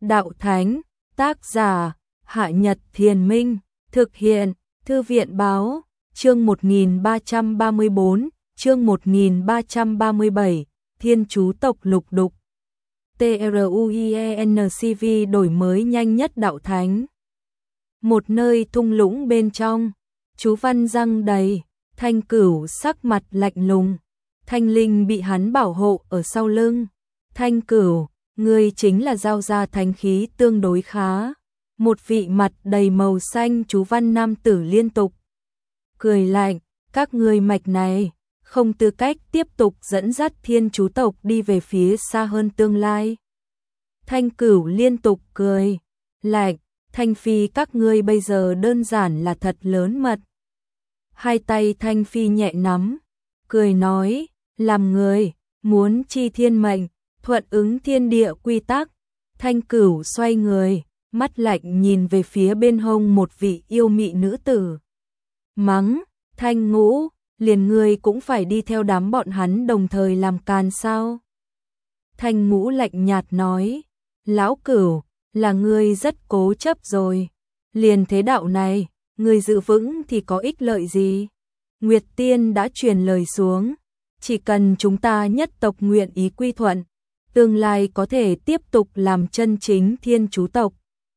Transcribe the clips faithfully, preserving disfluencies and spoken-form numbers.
Đạo Thánh, tác giả, Hạ Nhật Thiền Minh, thực hiện, Thư viện Báo, chương một nghìn ba trăm ba mươi bốn, chương một nghìn ba trăm ba mươi bảy, Thiên Chú Tộc Lục Đục. TRUIENCV đổi mới nhanh nhất Đạo Thánh. Một nơi thung lũng bên trong, chú văn răng đầy, Thanh Cửu sắc mặt lạnh lùng, Thanh Linh bị hắn bảo hộ ở sau lưng. Thanh Cửu, ngươi chính là giao ra thánh khí tương đối khá. Một vị mặt đầy màu xanh chú văn nam tử liên tục cười lạnh, các ngươi mạch này không tư cách tiếp tục dẫn dắt Thiên Chú tộc đi về phía xa hơn tương lai. Thanh Cửu liên tục cười lạnh, Thanh Phi các ngươi bây giờ đơn giản là thật lớn mật. Hai tay Thanh Phi nhẹ nắm, cười nói, làm người, muốn chi thiên mệnh, thuận ứng thiên địa quy tắc. Thanh Cửu xoay người, mắt lạnh nhìn về phía bên hông một vị yêu mị nữ tử. Mắng, Thanh Ngũ, liền ngươi cũng phải đi theo đám bọn hắn đồng thời làm càn sao? Thanh Ngũ lạnh nhạt nói, lão Cửu, là ngươi rất cố chấp rồi. Liền thế đạo này, ngươi giữ vững thì có ích lợi gì? Nguyệt Tiên đã truyền lời xuống, chỉ cần chúng ta nhất tộc nguyện ý quy thuận, tương lai có thể tiếp tục làm chân chính Thiên Chú tộc,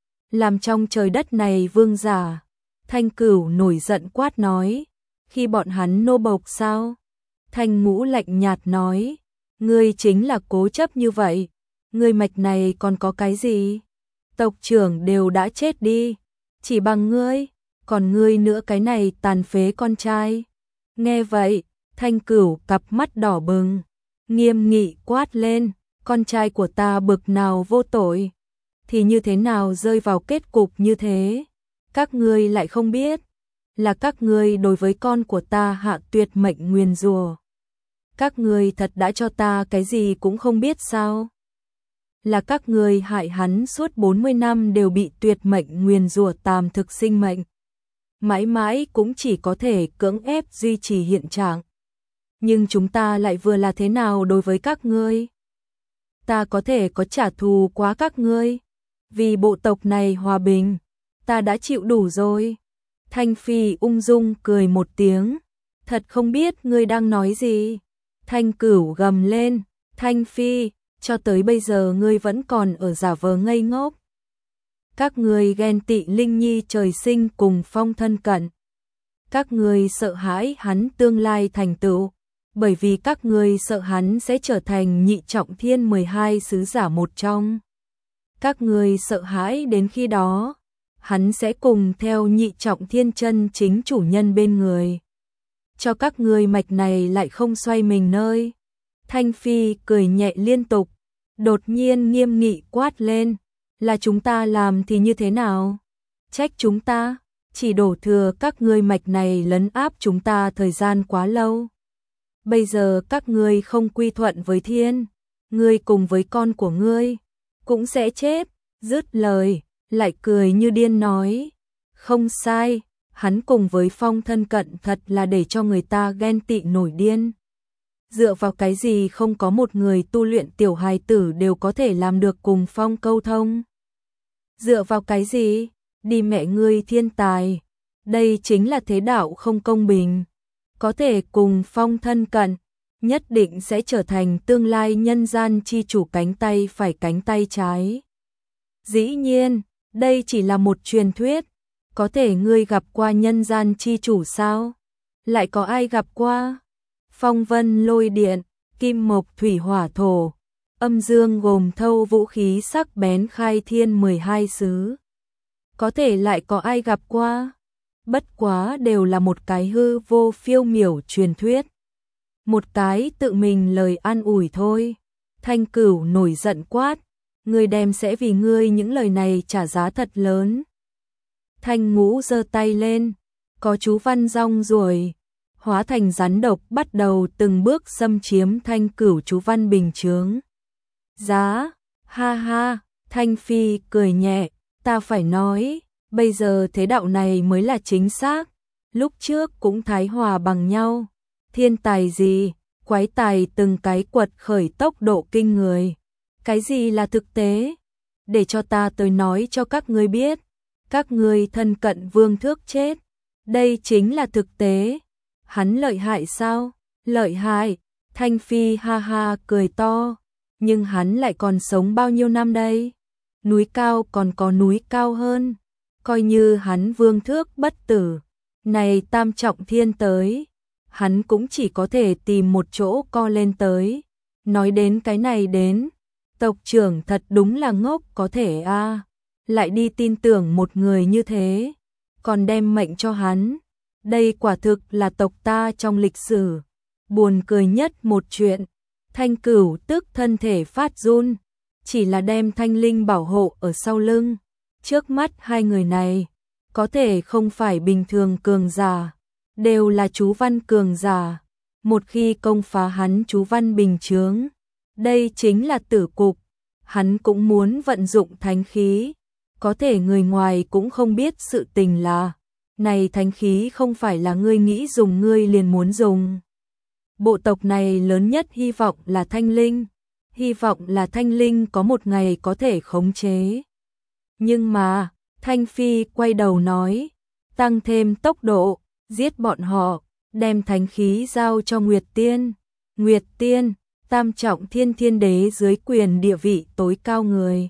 làm trong trời đất này vương giả. Thanh Cửu nổi giận quát nói, khi bọn hắn nô bộc sao? Thanh Ngũ lạnh nhạt nói, ngươi chính là cố chấp như vậy, ngươi mạch này còn có cái gì? Tộc trưởng đều đã chết đi, chỉ bằng ngươi, còn ngươi nữa cái này tàn phế con trai. Nghe vậy, Thanh Cửu cặp mắt đỏ bừng, nghiêm nghị quát lên, con trai của ta bực nào vô tội, thì như thế nào rơi vào kết cục như thế? Các ngươi lại không biết, là các ngươi đối với con của ta hạ tuyệt mệnh nguyền rủa. Các ngươi thật đã cho ta cái gì cũng không biết sao? Là các ngươi hại hắn suốt bốn mươi năm đều bị tuyệt mệnh nguyền rủa tàm thực sinh mệnh, mãi mãi cũng chỉ có thể cưỡng ép duy trì hiện trạng. Nhưng chúng ta lại vừa là thế nào đối với các ngươi? Ta có thể có trả thù quá các ngươi, vì bộ tộc này hòa bình, ta đã chịu đủ rồi. Thanh Phi ung dung cười một tiếng, thật không biết ngươi đang nói gì. Thanh Cửu gầm lên, Thanh Phi, cho tới bây giờ ngươi vẫn còn ở giả vờ ngây ngốc. Các ngươi ghen tị Linh Nhi trời sinh cùng Phong thân cận. Các ngươi sợ hãi hắn tương lai thành tựu, bởi vì các ngươi sợ hắn sẽ trở thành nhị trọng thiên mười hai sứ giả một trong. Các ngươi sợ hãi đến khi đó, hắn sẽ cùng theo nhị trọng thiên chân chính chủ nhân bên người. Cho các ngươi mạch này lại không xoay mình nơi. Thanh Phi cười nhẹ liên tục, đột nhiên nghiêm nghị quát lên, là chúng ta làm thì như thế nào? Trách chúng ta, chỉ đổ thừa các ngươi mạch này lấn áp chúng ta thời gian quá lâu. Bây giờ các ngươi không quy thuận với thiên, ngươi cùng với con của ngươi cũng sẽ chết. Dứt lời, lại cười như điên nói, không sai, hắn cùng với Phong thân cận thật là để cho người ta ghen tị nổi điên. Dựa vào cái gì không có một người tu luyện tiểu hài tử đều có thể làm được cùng Phong câu thông? Dựa vào cái gì? Đi mẹ ngươi thiên tài, đây chính là thế đạo không công bình. Có thể cùng Phong thân cận, nhất định sẽ trở thành tương lai nhân gian chi chủ cánh tay phải cánh tay trái. Dĩ nhiên, đây chỉ là một truyền thuyết, có thể ngươi gặp qua nhân gian chi chủ sao? Lại có ai gặp qua? Phong vân lôi điện, kim mộc thủy hỏa thổ, âm dương gồm thâu vũ khí sắc bén khai thiên mười hai xứ. Có thể lại có ai gặp qua? Bất quá đều là một cái hư vô phiêu miểu truyền thuyết. Một cái tự mình lời an ủi thôi. Thanh Cửu nổi giận quát, ngươi đem sẽ vì ngươi những lời này trả giá thật lớn. Thanh Ngũ giơ tay lên, có chú văn rong ruổi, hóa thành rắn độc bắt đầu từng bước xâm chiếm Thanh Cửu chú văn bình chướng. Giá, ha ha, Thanh Phi cười nhẹ, ta phải nói, bây giờ thế đạo này mới là chính xác, lúc trước cũng thái hòa bằng nhau. Thiên tài gì, quái tài từng cái quật khởi tốc độ kinh người. Cái gì là thực tế? để cho ta tới nói cho các ngươi biết, các ngươi thân cận Vương Thước chết, đây chính là thực tế. Hắn lợi hại sao? Lợi hại. Thanh Phi ha ha cười to, nhưng hắn lại còn sống bao nhiêu năm đây? Núi cao còn có núi cao hơn, coi như hắn Vương Thước bất tử, này tam trọng thiên tới, hắn cũng chỉ có thể tìm một chỗ co lên tới. Nói đến cái này đến, tộc trưởng thật đúng là ngốc có thể a, à, lại đi tin tưởng một người như thế, còn đem mệnh cho hắn. Đây quả thực là tộc ta trong lịch sử buồn cười nhất một chuyện. Thanh Cửu tức thân thể phát run, chỉ là đem Thanh Linh bảo hộ ở sau lưng. Trước mắt hai người này, có thể không phải bình thường cường giả, đều là chú văn cường giả. Một khi công phá hắn chú văn bình chướng, đây chính là tử cục. Hắn cũng muốn vận dụng thánh khí, có thể người ngoài cũng không biết sự tình là, này thánh khí không phải là ngươi nghĩ dùng ngươi liền muốn dùng. Bộ tộc này lớn nhất hy vọng là Thanh Linh, hy vọng là Thanh Linh có một ngày có thể khống chế. Nhưng mà, Thanh Phi quay đầu nói, tăng thêm tốc độ, giết bọn họ, đem thánh khí giao cho Nguyệt Tiên. Nguyệt Tiên, tam trọng thiên thiên đế dưới quyền địa vị tối cao người,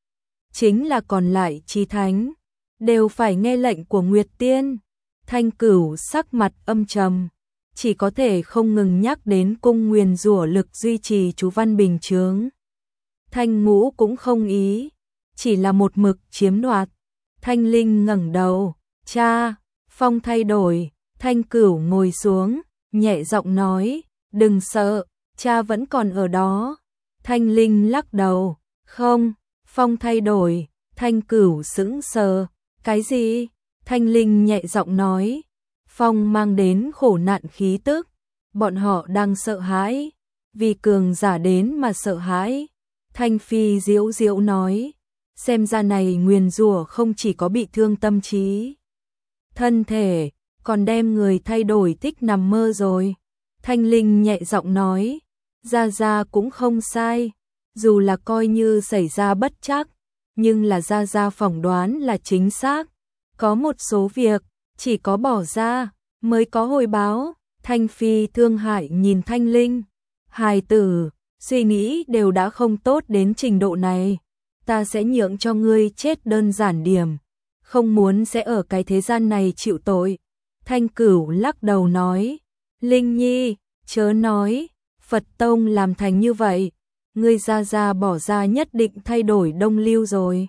chính là còn lại chí thánh, đều phải nghe lệnh của Nguyệt Tiên. Thanh Cửu sắc mặt âm trầm, chỉ có thể không ngừng nhắc đến cung nguyền rủa lực duy trì chú văn bình chướng. Thanh Ngũ cũng không ý, chỉ là một mực chiếm đoạt. Thanh Linh ngẩng đầu, cha, phong thay đổi. Thanh Cửu ngồi xuống, nhẹ giọng nói, đừng sợ, cha vẫn còn ở đó. Thanh Linh lắc đầu, không, phong thay đổi. Thanh Cửu sững sờ, cái gì? Thanh Linh nhẹ giọng nói, phong mang đến khổ nạn khí tức, bọn họ đang sợ hãi, vì cường giả đến mà sợ hãi. Thanh Phi diễu diễu nói, xem ra này nguyền rủa không chỉ có bị thương tâm trí, thân thể, còn đem người thay đổi thích nằm mơ rồi. Thanh Linh nhẹ giọng nói, Gia Gia cũng không sai, dù là coi như xảy ra bất trắc, nhưng là Gia Gia phỏng đoán là chính xác. Có một số việc, chỉ có bỏ ra, mới có hồi báo. Thanh Phi thương hại nhìn Thanh Linh, hài tử, suy nghĩ đều đã không tốt đến trình độ này, ta sẽ nhượng cho ngươi chết đơn giản điểm, không muốn sẽ ở cái thế gian này chịu tội. Thanh Cửu lắc đầu nói, Linh Nhi, chớ nói, Phật Tông làm thành như vậy, ngươi Gia Gia bỏ ra nhất định thay đổi Đông Lưu rồi.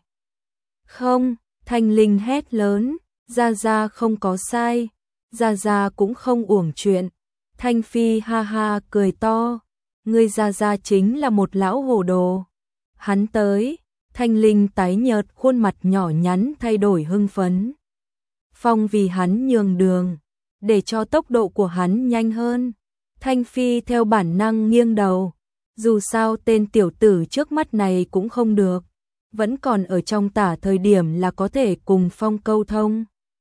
Không, Thanh Linh hét lớn, Gia Gia không có sai, Gia Gia cũng không uổng chuyện. Thanh Phi ha ha cười to, ngươi Gia Gia chính là một lão hồ đồ. Hắn tới, Thanh Linh tái nhợt khuôn mặt nhỏ nhắn thay đổi hưng phấn. Phong vì hắn nhường đường, để cho tốc độ của hắn nhanh hơn. Thanh Phi theo bản năng nghiêng đầu, dù sao tên tiểu tử trước mắt này cũng không được, vẫn còn ở trong tả thời điểm là có thể cùng Phong câu thông.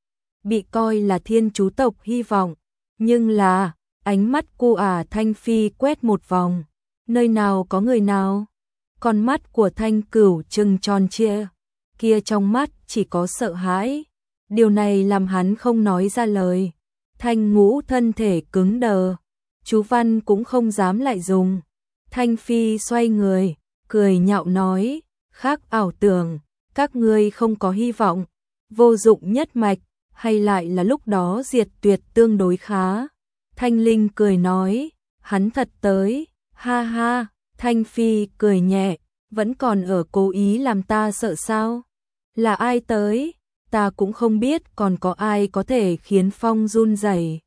Bị coi là thiên chú tộc hy vọng, nhưng là, ánh mắt cô ả Thanh Phi quét một vòng, nơi nào có người nào. Con mắt của Thanh Cửu trừng tròn trịa, kia trong mắt chỉ có sợ hãi, điều này làm hắn không nói ra lời. Thanh Ngũ thân thể cứng đờ, chú văn cũng không dám lại dùng. Thanh Phi xoay người, cười nhạo nói, khác ảo tưởng, các ngươi không có hy vọng, vô dụng nhất mạch, hay lại là lúc đó diệt tuyệt tương đối khá. Thanh Linh cười nói, hắn thật tới, ha ha. Thanh Phi cười nhẹ, vẫn còn ở cố ý làm ta sợ sao? Là ai tới? Ta cũng không biết còn có ai có thể khiến Phong run rẩy.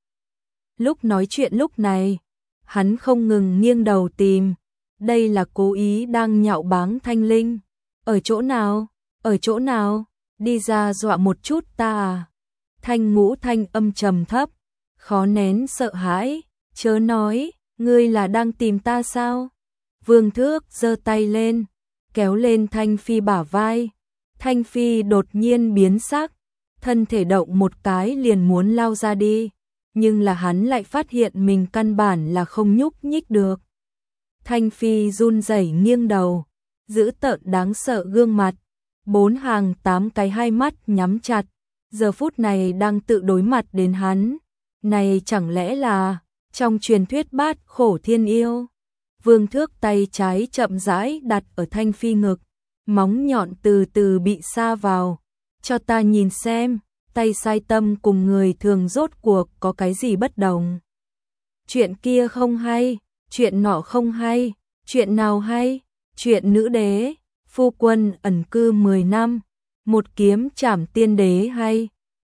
Lúc nói chuyện lúc này, hắn không ngừng nghiêng đầu tìm, đây là cố ý đang nhạo báng Thanh Linh. Ở chỗ nào? Ở chỗ nào? Đi ra dọa một chút ta à? Thanh Ngũ thanh âm trầm thấp, khó nén sợ hãi, chớ nói, ngươi là đang tìm ta sao? Vương Thước giơ tay lên, kéo lên Thanh Phi bả vai. Thanh Phi đột nhiên biến sắc, thân thể động một cái liền muốn lao ra đi, nhưng là hắn lại phát hiện mình căn bản là không nhúc nhích được. Thanh Phi run rẩy nghiêng đầu, dữ tợn đáng sợ gương mặt, Bốn hàng tám cái hai mắt nhắm chặt, giờ phút này đang tự đối mặt đến hắn. Này chẳng lẽ là trong truyền thuyết bát khổ thiên yêu? Vương Thước tay trái chậm rãi đặt ở Thanh Phi ngực, móng nhọn từ từ bị sa vào. Cho ta nhìn xem, tay sai tâm cùng người thường rốt cuộc có cái gì bất đồng. Chuyện kia không hay, chuyện nọ không hay, chuyện nào hay? Chuyện nữ đế, phu quân ẩn cư mười năm, một kiếm trảm tiên đế hay?